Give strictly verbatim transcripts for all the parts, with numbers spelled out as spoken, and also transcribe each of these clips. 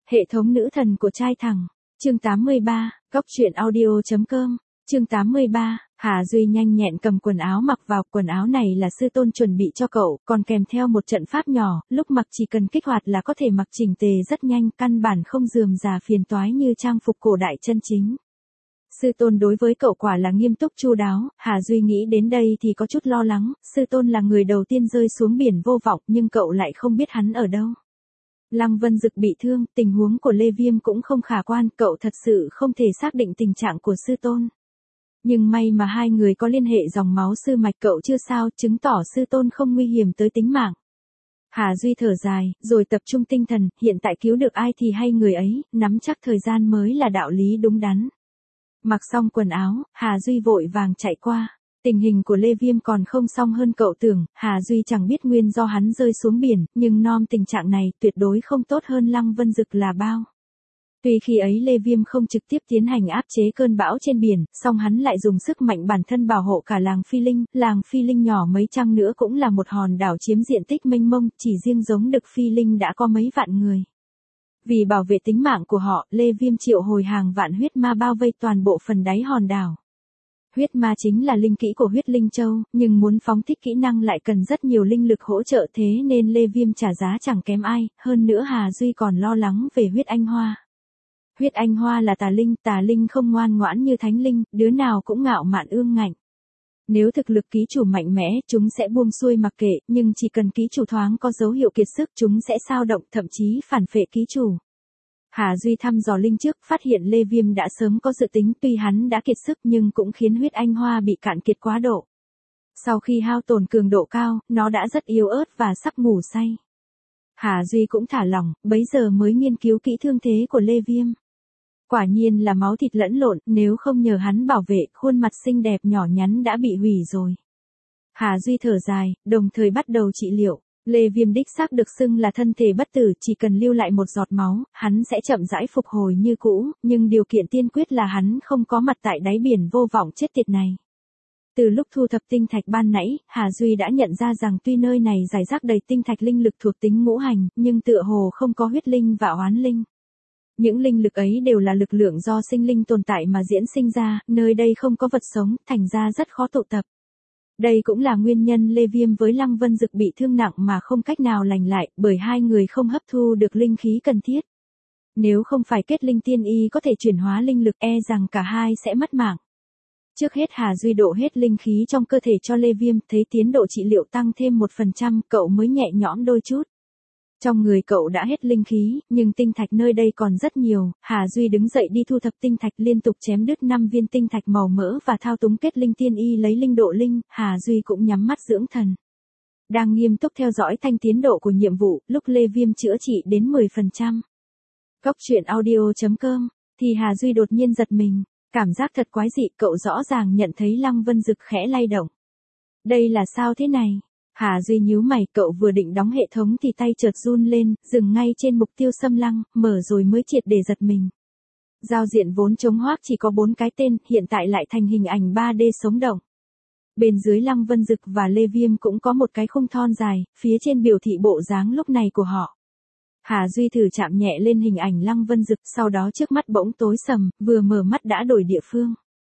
Hệ thống nữ thần của trai thẳng. Chương tám mươi ba, Góc truyện audio.com. Chương tám mươi ba, Hà Duy nhanh nhẹn cầm quần áo mặc vào, quần áo này là sư tôn chuẩn bị cho cậu, còn kèm theo một trận pháp nhỏ, lúc mặc chỉ cần kích hoạt là có thể mặc chỉnh tề rất nhanh, căn bản không rườm rà phiền toái như trang phục cổ đại chân chính. Sư tôn đối với cậu quả là nghiêm túc chu đáo, Hà Duy nghĩ đến đây thì có chút lo lắng, sư tôn là người đầu tiên rơi xuống biển vô vọng nhưng cậu lại không biết hắn ở đâu. Lăng Vân Dực bị thương, tình huống của Lê Viêm cũng không khả quan, cậu thật sự không thể xác định tình trạng của sư tôn. Nhưng may mà hai người có liên hệ dòng máu sư mạch, cậu chưa sao, chứng tỏ sư tôn không nguy hiểm tới tính mạng. Hà Duy thở dài, rồi tập trung tinh thần, hiện tại cứu được ai thì hay người ấy, nắm chắc thời gian mới là đạo lý đúng đắn. Mặc xong quần áo, Hà Duy vội vàng chạy qua. Tình hình của Lê Viêm còn không xong hơn cậu tưởng, Hà Duy chẳng biết nguyên do hắn rơi xuống biển, nhưng nom tình trạng này tuyệt đối không tốt hơn Lăng Vân Dực là bao. Tuy khi ấy Lê Viêm không trực tiếp tiến hành áp chế cơn bão trên biển, song hắn lại dùng sức mạnh bản thân bảo hộ cả làng Phi Linh, làng Phi Linh nhỏ mấy chăng nữa cũng là một hòn đảo chiếm diện tích mênh mông, chỉ riêng giống Đực Phi Linh đã có mấy vạn người. Vì bảo vệ tính mạng của họ, Lê Viêm triệu hồi hàng vạn huyết ma bao vây toàn bộ phần đáy hòn đảo. Huyết ma chính là linh kỹ của huyết linh châu, nhưng muốn phóng thích kỹ năng lại cần rất nhiều linh lực hỗ trợ, thế nên Lê Viêm trả giá chẳng kém ai, hơn nữa Hà Duy còn lo lắng về huyết anh hoa. Huyết anh hoa là tà linh, tà linh không ngoan ngoãn như thánh linh, đứa nào cũng ngạo mạn ương ngạnh. Nếu thực lực ký chủ mạnh mẽ, chúng sẽ buông xuôi mặc kệ, nhưng chỉ cần ký chủ thoáng có dấu hiệu kiệt sức, chúng sẽ xao động, thậm chí phản phệ ký chủ. Hà Duy thăm dò linh trước, phát hiện Lê Viêm đã sớm có dự tính, tuy hắn đã kiệt sức nhưng cũng khiến huyết anh hoa bị cạn kiệt quá độ. Sau khi hao tổn cường độ cao, nó đã rất yếu ớt và sắp ngủ say. Hà Duy cũng thả lỏng, bấy giờ mới nghiên cứu kỹ thương thế của Lê Viêm. Quả nhiên là máu thịt lẫn lộn, nếu không nhờ hắn bảo vệ, khuôn mặt xinh đẹp nhỏ nhắn đã bị hủy rồi. Hà Duy thở dài, đồng thời bắt đầu trị liệu. Lê Viêm đích xác được xưng là thân thể bất tử, chỉ cần lưu lại một giọt máu, hắn sẽ chậm rãi phục hồi như cũ, nhưng điều kiện tiên quyết là hắn không có mặt tại đáy biển vô vọng chết tiệt này. Từ lúc thu thập tinh thạch ban nãy, Hà Duy đã nhận ra rằng tuy nơi này rải rác đầy tinh thạch linh lực thuộc tính ngũ hành, nhưng tựa hồ không có huyết linh và oán linh. Những linh lực ấy đều là lực lượng do sinh linh tồn tại mà diễn sinh ra, nơi đây không có vật sống, thành ra rất khó tụ tập. Đây cũng là nguyên nhân Lê Viêm với Lăng Vân Dực bị thương nặng mà không cách nào lành lại, bởi hai người không hấp thu được linh khí cần thiết. Nếu không phải kết linh tiên y có thể chuyển hóa linh lực, e rằng cả hai sẽ mất mạng. Trước hết Hà Duy độ hết linh khí trong cơ thể cho Lê Viêm, thấy tiến độ trị liệu tăng thêm một phần trăm, cậu mới nhẹ nhõm đôi chút. Trong người cậu đã hết linh khí, nhưng tinh thạch nơi đây còn rất nhiều, Hà Duy đứng dậy đi thu thập tinh thạch, liên tục chém đứt năm viên tinh thạch màu mỡ và thao túng kết linh tiên y lấy linh độ linh, Hà Duy cũng nhắm mắt dưỡng thần. Đang nghiêm túc theo dõi thanh tiến độ của nhiệm vụ, lúc Lê Viêm chữa trị đến mười phần trăm. Góc truyện audio.com, thì Hà Duy đột nhiên giật mình, cảm giác thật quái dị, cậu rõ ràng nhận thấy Lăng Vân Dực khẽ lay động. Đây là sao thế này? Hà Duy nhíu mày, cậu vừa định đóng hệ thống thì tay chợt run lên, dừng ngay trên mục tiêu xâm lăng, mở rồi mới triệt để giật mình. Giao diện vốn trống hoác chỉ có bốn cái tên, hiện tại lại thành hình ảnh ba D sống động. Bên dưới Lăng Vân Dực và Lê Viêm cũng có một cái khung thon dài, phía trên biểu thị bộ dáng lúc này của họ. Hà Duy thử chạm nhẹ lên hình ảnh Lăng Vân Dực, sau đó trước mắt bỗng tối sầm, vừa mở mắt đã đổi địa phương.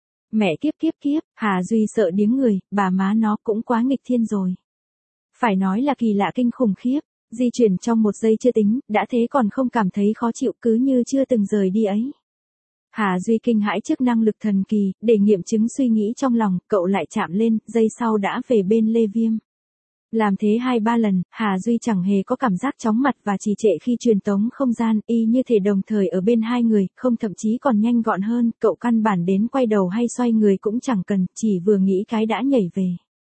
Mẹ kiếp kiếp kiếp, Hà Duy sợ điếng người, bà má nó cũng quá nghịch thiên rồi. Phải nói là kỳ lạ kinh khủng khiếp, di chuyển trong một giây chưa tính, đã thế còn không cảm thấy khó chịu, cứ như chưa từng rời đi ấy. Hà Duy kinh hãi trước năng lực thần kỳ, để nghiệm chứng suy nghĩ trong lòng, cậu lại chạm lên, giây sau đã về bên Lê Viêm. Làm thế hai ba lần, Hà Duy chẳng hề có cảm giác chóng mặt và trì trệ khi truyền tống không gian, y như thể đồng thời ở bên hai người, không thậm chí còn nhanh gọn hơn, cậu căn bản đến quay đầu hay xoay người cũng chẳng cần, chỉ vừa nghĩ cái đã nhảy về.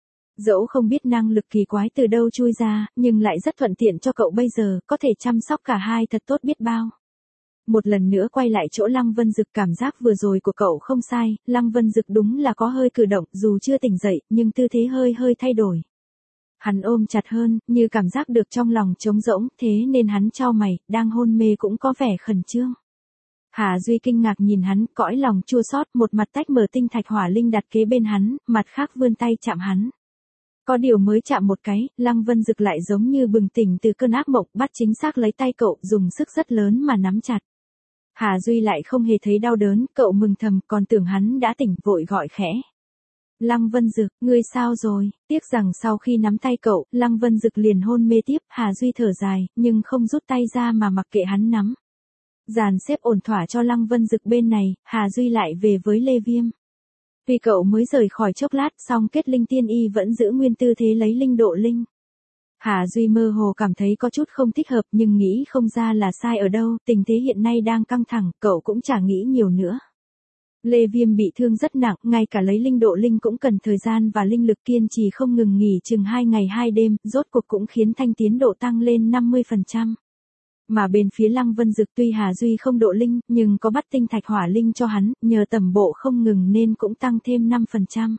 Dẫu không biết năng lực kỳ quái từ đâu chui ra, nhưng lại rất thuận tiện cho cậu bây giờ, có thể chăm sóc cả hai thật tốt biết bao. Một lần nữa quay lại chỗ Lăng Vân Dực, cảm giác vừa rồi của cậu không sai, Lăng Vân Dực đúng là có hơi cử động, dù chưa tỉnh dậy, nhưng tư thế hơi hơi thay đổi. Hắn ôm chặt hơn, như cảm giác được trong lòng trống rỗng, thế nên hắn chau mày, đang hôn mê cũng có vẻ khẩn trương. Hà Duy kinh ngạc nhìn hắn, cõi lòng chua xót, một mặt tách mở tinh thạch hỏa linh đặt kế bên hắn, mặt khác vươn tay chạm hắn. Có điều mới chạm một cái, Lăng Vân Dực lại giống như bừng tỉnh từ cơn ác mộng, bắt chính xác lấy tay cậu, dùng sức rất lớn mà nắm chặt. Hà Duy lại không hề thấy đau đớn, cậu mừng thầm, còn tưởng hắn đã tỉnh, vội gọi khẽ. Lăng Vân Dực, ngươi sao rồi? Tiếc rằng sau khi nắm tay cậu, Lăng Vân Dực liền hôn mê tiếp, Hà Duy thở dài, nhưng không rút tay ra mà mặc kệ hắn nắm. Dàn xếp ổn thỏa cho Lăng Vân Dực bên này, Hà Duy lại về với Lê Viêm. Tuy cậu mới rời khỏi chốc lát, song kết linh tiên y vẫn giữ nguyên tư thế lấy linh độ linh. Hà Duy mơ hồ cảm thấy có chút không thích hợp nhưng nghĩ không ra là sai ở đâu, tình thế hiện nay đang căng thẳng, cậu cũng chả nghĩ nhiều nữa. Lê Viêm bị thương rất nặng, ngay cả lấy linh độ linh cũng cần thời gian và linh lực kiên trì không ngừng nghỉ chừng hai ngày hai đêm, rốt cuộc cũng khiến thanh tiến độ tăng lên năm mươi phần trăm. Mà bên phía Lăng Vân Dực tuy Hà Duy không độ linh, nhưng có bắt tinh thạch hỏa linh cho hắn, nhờ tầm bộ không ngừng nên cũng tăng thêm năm phần trăm.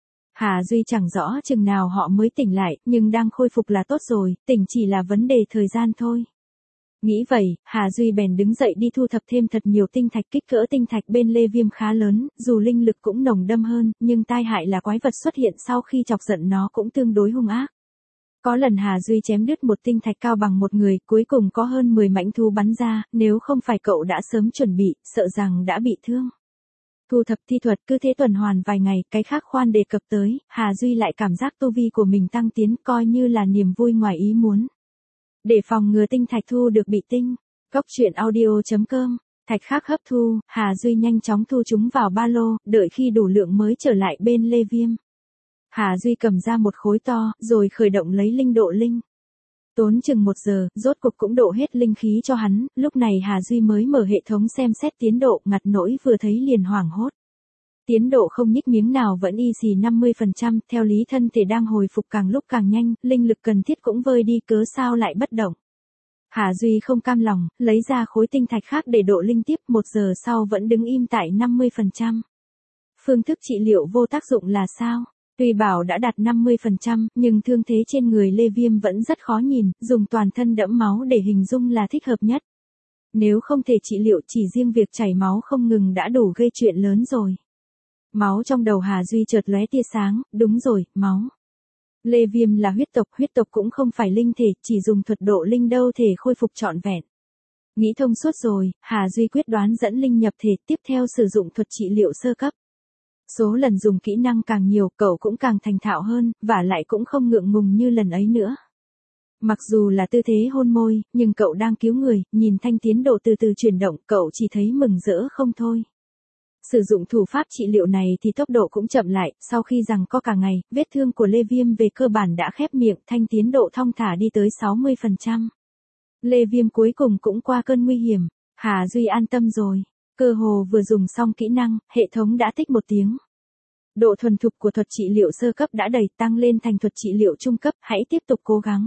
Hà Duy chẳng rõ chừng nào họ mới tỉnh lại, nhưng đang khôi phục là tốt rồi, tỉnh chỉ là vấn đề thời gian thôi. Nghĩ vậy, Hà Duy bèn đứng dậy đi thu thập thêm thật nhiều tinh thạch, kích cỡ tinh thạch bên Lê Viêm khá lớn, dù linh lực cũng nồng đâm hơn, nhưng tai hại là quái vật xuất hiện sau khi chọc giận nó cũng tương đối hung ác. Có lần Hà Duy chém đứt một tinh thạch cao bằng một người, cuối cùng có hơn mười mãnh thú bắn ra, nếu không phải cậu đã sớm chuẩn bị, sợ rằng đã bị thương. Thu thập thi thuật cứ thế tuần hoàn vài ngày, cái khác khoan đề cập tới, Hà Duy lại cảm giác tu vi của mình tăng tiến, coi như là niềm vui ngoài ý muốn. Để phòng ngừa tinh thạch thu được bị tinh, góc truyện audio chấm com, thạch khác hấp thu, Hà Duy nhanh chóng thu chúng vào ba lô, đợi khi đủ lượng mới trở lại bên Lê Viêm. Hà Duy cầm ra một khối to, rồi khởi động lấy linh độ linh. Tốn chừng một giờ, rốt cuộc cũng độ hết linh khí cho hắn, lúc này Hà Duy mới mở hệ thống xem xét tiến độ, ngặt nỗi vừa thấy liền hoảng hốt. Tiến độ không nhích miếng nào vẫn y xì năm mươi phần trăm, theo lý thân thể đang hồi phục càng lúc càng nhanh, linh lực cần thiết cũng vơi đi, cớ sao lại bất động. Hà Duy không cam lòng, lấy ra khối tinh thạch khác để độ linh tiếp, một giờ sau vẫn đứng im tại năm mươi phần trăm. Phương thức trị liệu vô tác dụng là sao? Tuy bảo đã đạt năm mươi phần trăm, nhưng thương thế trên người Lê Viêm vẫn rất khó nhìn, dùng toàn thân đẫm máu để hình dung là thích hợp nhất. Nếu không thể trị liệu, chỉ riêng việc chảy máu không ngừng đã đủ gây chuyện lớn rồi. Máu trong đầu Hà Duy chợt lóe tia sáng, đúng rồi, máu. Lê Viêm là huyết tộc, huyết tộc cũng không phải linh thể, chỉ dùng thuật độ linh đâu thể khôi phục trọn vẹn. Nghĩ thông suốt rồi, Hà Duy quyết đoán dẫn linh nhập thể, tiếp theo sử dụng thuật trị liệu sơ cấp. Số lần dùng kỹ năng càng nhiều, cậu cũng càng thành thạo hơn, và lại cũng không ngượng ngùng như lần ấy nữa. Mặc dù là tư thế hôn môi, nhưng cậu đang cứu người, nhìn thanh tiến độ từ từ chuyển động, cậu chỉ thấy mừng rỡ không thôi. Sử dụng thủ pháp trị liệu này thì tốc độ cũng chậm lại, sau khi giằng co cả ngày, vết thương của Lê Viêm về cơ bản đã khép miệng, thanh tiến độ thong thả đi tới sáu mươi phần trăm. Lê Viêm cuối cùng cũng qua cơn nguy hiểm, Hà Duy an tâm rồi. Cơ hồ vừa dùng xong kỹ năng, hệ thống đã tích một tiếng. Độ thuần thục của thuật trị liệu sơ cấp đã đẩy tăng lên thành thuật trị liệu trung cấp, hãy tiếp tục cố gắng.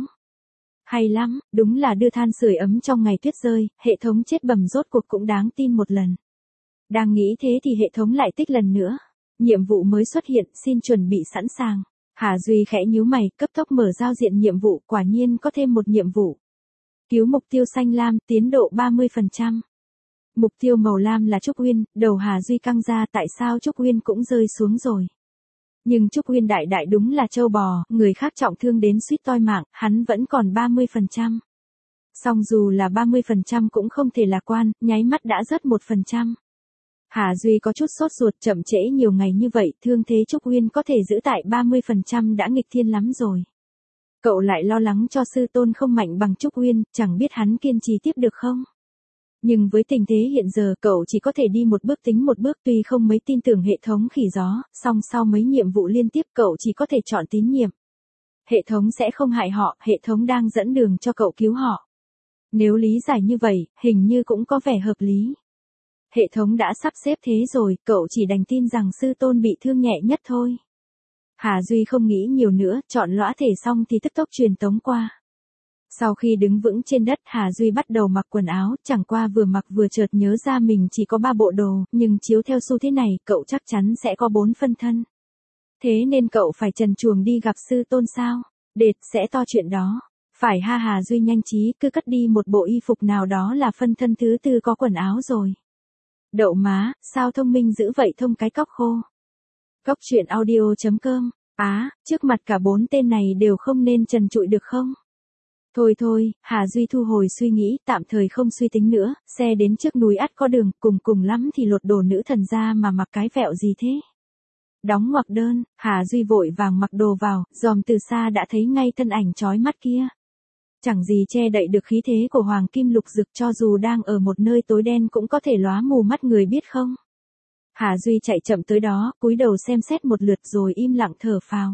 Hay lắm, đúng là đưa than sưởi ấm trong ngày tuyết rơi, hệ thống chết bầm rốt cuộc cũng đáng tin một lần. Đang nghĩ thế thì hệ thống lại tích lần nữa. Nhiệm vụ mới xuất hiện, xin chuẩn bị sẵn sàng. Hà Duy khẽ nhíu mày, cấp tốc mở giao diện nhiệm vụ, quả nhiên có thêm một nhiệm vụ. Cứu mục tiêu xanh lam, tiến độ ba mươi phần trăm. Mục tiêu màu lam là Trúc Uyên, đầu Hà Duy căng ra, tại sao Trúc Uyên cũng rơi xuống rồi. Nhưng Trúc Uyên đại đại đúng là trâu bò, người khác trọng thương đến suýt toi mạng, hắn vẫn còn ba mươi phần trăm. Song dù là ba mươi phần trăm cũng không thể lạc quan, nháy mắt đã rớt một phần trăm. Hà Duy có chút sốt ruột, chậm trễ nhiều ngày như vậy, thương thế Trúc Uyên có thể giữ tại ba mươi phần trăm đã nghịch thiên lắm rồi. Cậu lại lo lắng cho sư tôn không mạnh bằng Trúc Uyên, chẳng biết hắn kiên trì tiếp được không. Nhưng với tình thế hiện giờ cậu chỉ có thể đi một bước tính một bước, tuy không mấy tin tưởng hệ thống khỉ gió, song sau mấy nhiệm vụ liên tiếp cậu chỉ có thể chọn tín nhiệm. Hệ thống sẽ không hại họ, hệ thống đang dẫn đường cho cậu cứu họ. Nếu lý giải như vậy, hình như cũng có vẻ hợp lý. Hệ thống đã sắp xếp thế rồi, cậu chỉ đành tin rằng sư tôn bị thương nhẹ nhất thôi. Hà Duy không nghĩ nhiều nữa, chọn lõa thể xong thì tức tốc truyền tống qua. Sau khi đứng vững trên đất, Hà Duy bắt đầu mặc quần áo, chẳng qua vừa mặc vừa chợt nhớ ra mình chỉ có ba bộ đồ, nhưng chiếu theo xu thế này, cậu chắc chắn sẽ có bốn phân thân. Thế nên cậu phải trần truồng đi gặp sư tôn sao? Đệt, sẽ to chuyện đó. Phải ha, Hà Duy nhanh trí, cứ cất đi một bộ y phục nào đó là phân thân thứ tư có quần áo rồi. Đậu má, sao thông minh dữ vậy thông cái cóc khô. Góc truyện audio chấm com Á, trước mặt cả bốn tên này đều không nên trần trụi được không? Thôi thôi, Hà Duy thu hồi suy nghĩ, tạm thời không suy tính nữa, xe đến trước núi ắt có đường, cùng cùng lắm thì lột đồ nữ thần ra mà mặc cái vẹo gì thế? Đóng ngoặc đơn, Hà Duy vội vàng mặc đồ vào, dòm từ xa đã thấy ngay thân ảnh chói mắt kia. Chẳng gì che đậy được khí thế của Hoàng Kim Lục Dực, cho dù đang ở một nơi tối đen cũng có thể lóa mù mắt người biết không? Hà Duy chạy chậm tới đó, cúi đầu xem xét một lượt rồi im lặng thở phào.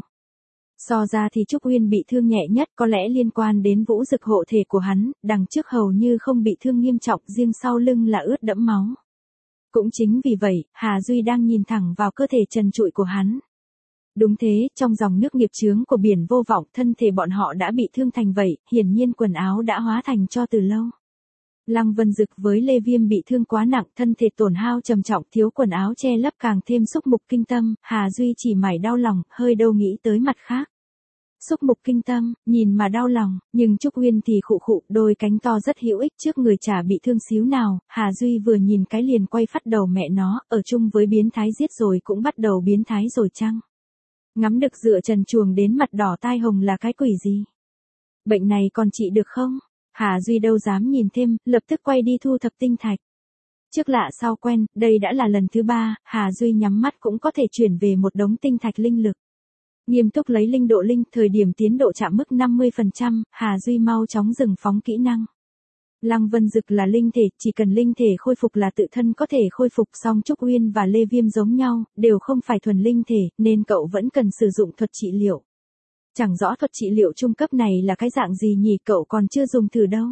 So ra thì Trúc Uyên bị thương nhẹ nhất, có lẽ liên quan đến vũ dực hộ thể của hắn, đằng trước hầu như không bị thương nghiêm trọng, riêng sau lưng là ướt đẫm máu. Cũng chính vì vậy, Hà Duy đang nhìn thẳng vào cơ thể trần trụi của hắn. Đúng thế, trong dòng nước nghiệp chướng của biển vô vọng, thân thể bọn họ đã bị thương thành vậy, hiển nhiên quần áo đã hóa thành tro từ lâu. Lăng Vân Dực với Lê Viêm bị thương quá nặng, thân thể tổn hao trầm trọng, thiếu quần áo che lấp càng thêm xúc mục kinh tâm, Hà Duy chỉ mải đau lòng, hơi đâu nghĩ tới mặt khác. Xúc mục kinh tâm, nhìn mà đau lòng, nhưng Trúc Uyên thì khụ khụ, đôi cánh to rất hữu ích trước người chả bị thương xíu nào, Hà Duy vừa nhìn cái liền quay phát đầu mẹ nó, ở chung với biến thái giết rồi cũng bắt đầu biến thái rồi chăng? Ngắm được dựa trần chuồng đến mặt đỏ tai hồng là cái quỷ gì? Bệnh này còn trị được không? Hà Duy đâu dám nhìn thêm, lập tức quay đi thu thập tinh thạch. Trước lạ sau quen, đây đã là lần thứ ba, Hà Duy nhắm mắt cũng có thể chuyển về một đống tinh thạch linh lực. Nghiêm túc lấy linh độ linh, thời điểm tiến độ chạm mức năm mươi phần trăm, Hà Duy mau chóng dừng phóng kỹ năng. Lăng Vân Dực là linh thể, chỉ cần linh thể khôi phục là tự thân có thể khôi phục, song Trúc Uyên và Lê Viêm giống nhau, đều không phải thuần linh thể, nên cậu vẫn cần sử dụng thuật trị liệu. Chẳng rõ thuật trị liệu trung cấp này là cái dạng gì nhỉ, cậu còn chưa dùng thử đâu.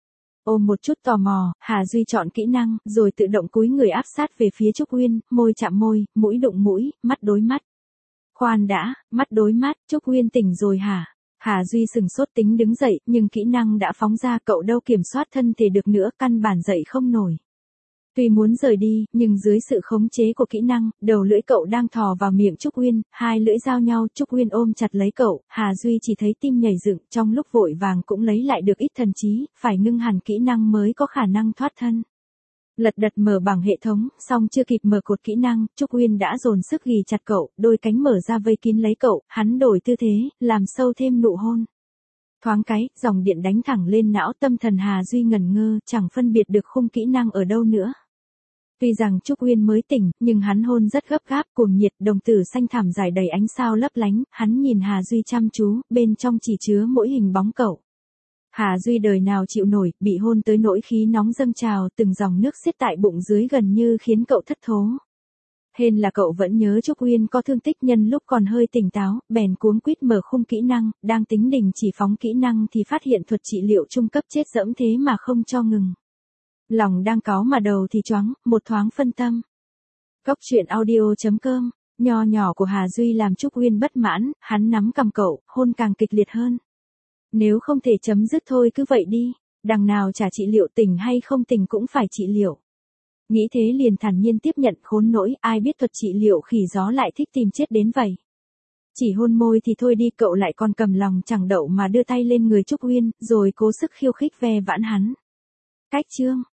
Ôm một chút tò mò, Hà Duy chọn kỹ năng, rồi tự động cúi người áp sát về phía Trúc Uyên, môi chạm môi, mũi đụng mũi, mắt đối mắt. Khoan đã, mắt đối mắt, Trúc Uyên tỉnh rồi hả? Hà Duy sừng sốt tính đứng dậy, nhưng kỹ năng đã phóng ra, cậu đâu kiểm soát thân thể được nữa, căn bản dậy không nổi. Tuy muốn rời đi, nhưng dưới sự khống chế của kỹ năng, đầu lưỡi cậu đang thò vào miệng Trúc Uyên, hai lưỡi giao nhau, Trúc Uyên ôm chặt lấy cậu, Hà Duy chỉ thấy tim nhảy dựng, trong lúc vội vàng cũng lấy lại được ít thần trí, phải ngưng hẳn kỹ năng mới có khả năng thoát thân. Lật đật mở bảng hệ thống, xong chưa kịp mở cột kỹ năng, Trúc Uyên đã dồn sức ghì chặt cậu, đôi cánh mở ra vây kín lấy cậu, hắn đổi tư thế, làm sâu thêm nụ hôn. Thoáng cái, dòng điện đánh thẳng lên não, tâm thần Hà Duy ngẩn ngơ, chẳng phân biệt được khung kỹ năng ở đâu nữa. Tuy rằng Trúc Uyên mới tỉnh, nhưng hắn hôn rất gấp gáp, cuồng nhiệt, đồng tử xanh thẳm dài đầy ánh sao lấp lánh, hắn nhìn Hà Duy chăm chú, bên trong chỉ chứa mỗi hình bóng cậu. Hà Duy đời nào chịu nổi, bị hôn tới nỗi khí nóng dâng trào, từng dòng nước xiết tại bụng dưới gần như khiến cậu thất thố. Hên là cậu vẫn nhớ Trúc Uyên có thương tích, nhân lúc còn hơi tỉnh táo, bèn cuống quýt mở khung kỹ năng, đang tính đình chỉ phóng kỹ năng thì phát hiện thuật trị liệu trung cấp chết dẫm thế mà không cho ngừng. Lòng đang cáu mà đầu thì choáng, một thoáng phân tâm. Góc truyện audio chấm com, nho nhỏ của Hà Duy làm Trúc Uyên bất mãn, hắn nắm cầm cậu, hôn càng kịch liệt hơn. Nếu không thể chấm dứt thôi cứ vậy đi, đằng nào chả trị liệu, tỉnh hay không tỉnh cũng phải trị liệu. Nghĩ thế liền thản nhiên tiếp nhận, khốn nỗi, ai biết thuật trị liệu khỉ gió lại thích tìm chết đến vậy. Chỉ hôn môi thì thôi đi, cậu lại còn cầm lòng chẳng đậu mà đưa tay lên người Trúc Uyên, rồi cố sức khiêu khích ve vãn hắn. Cách chương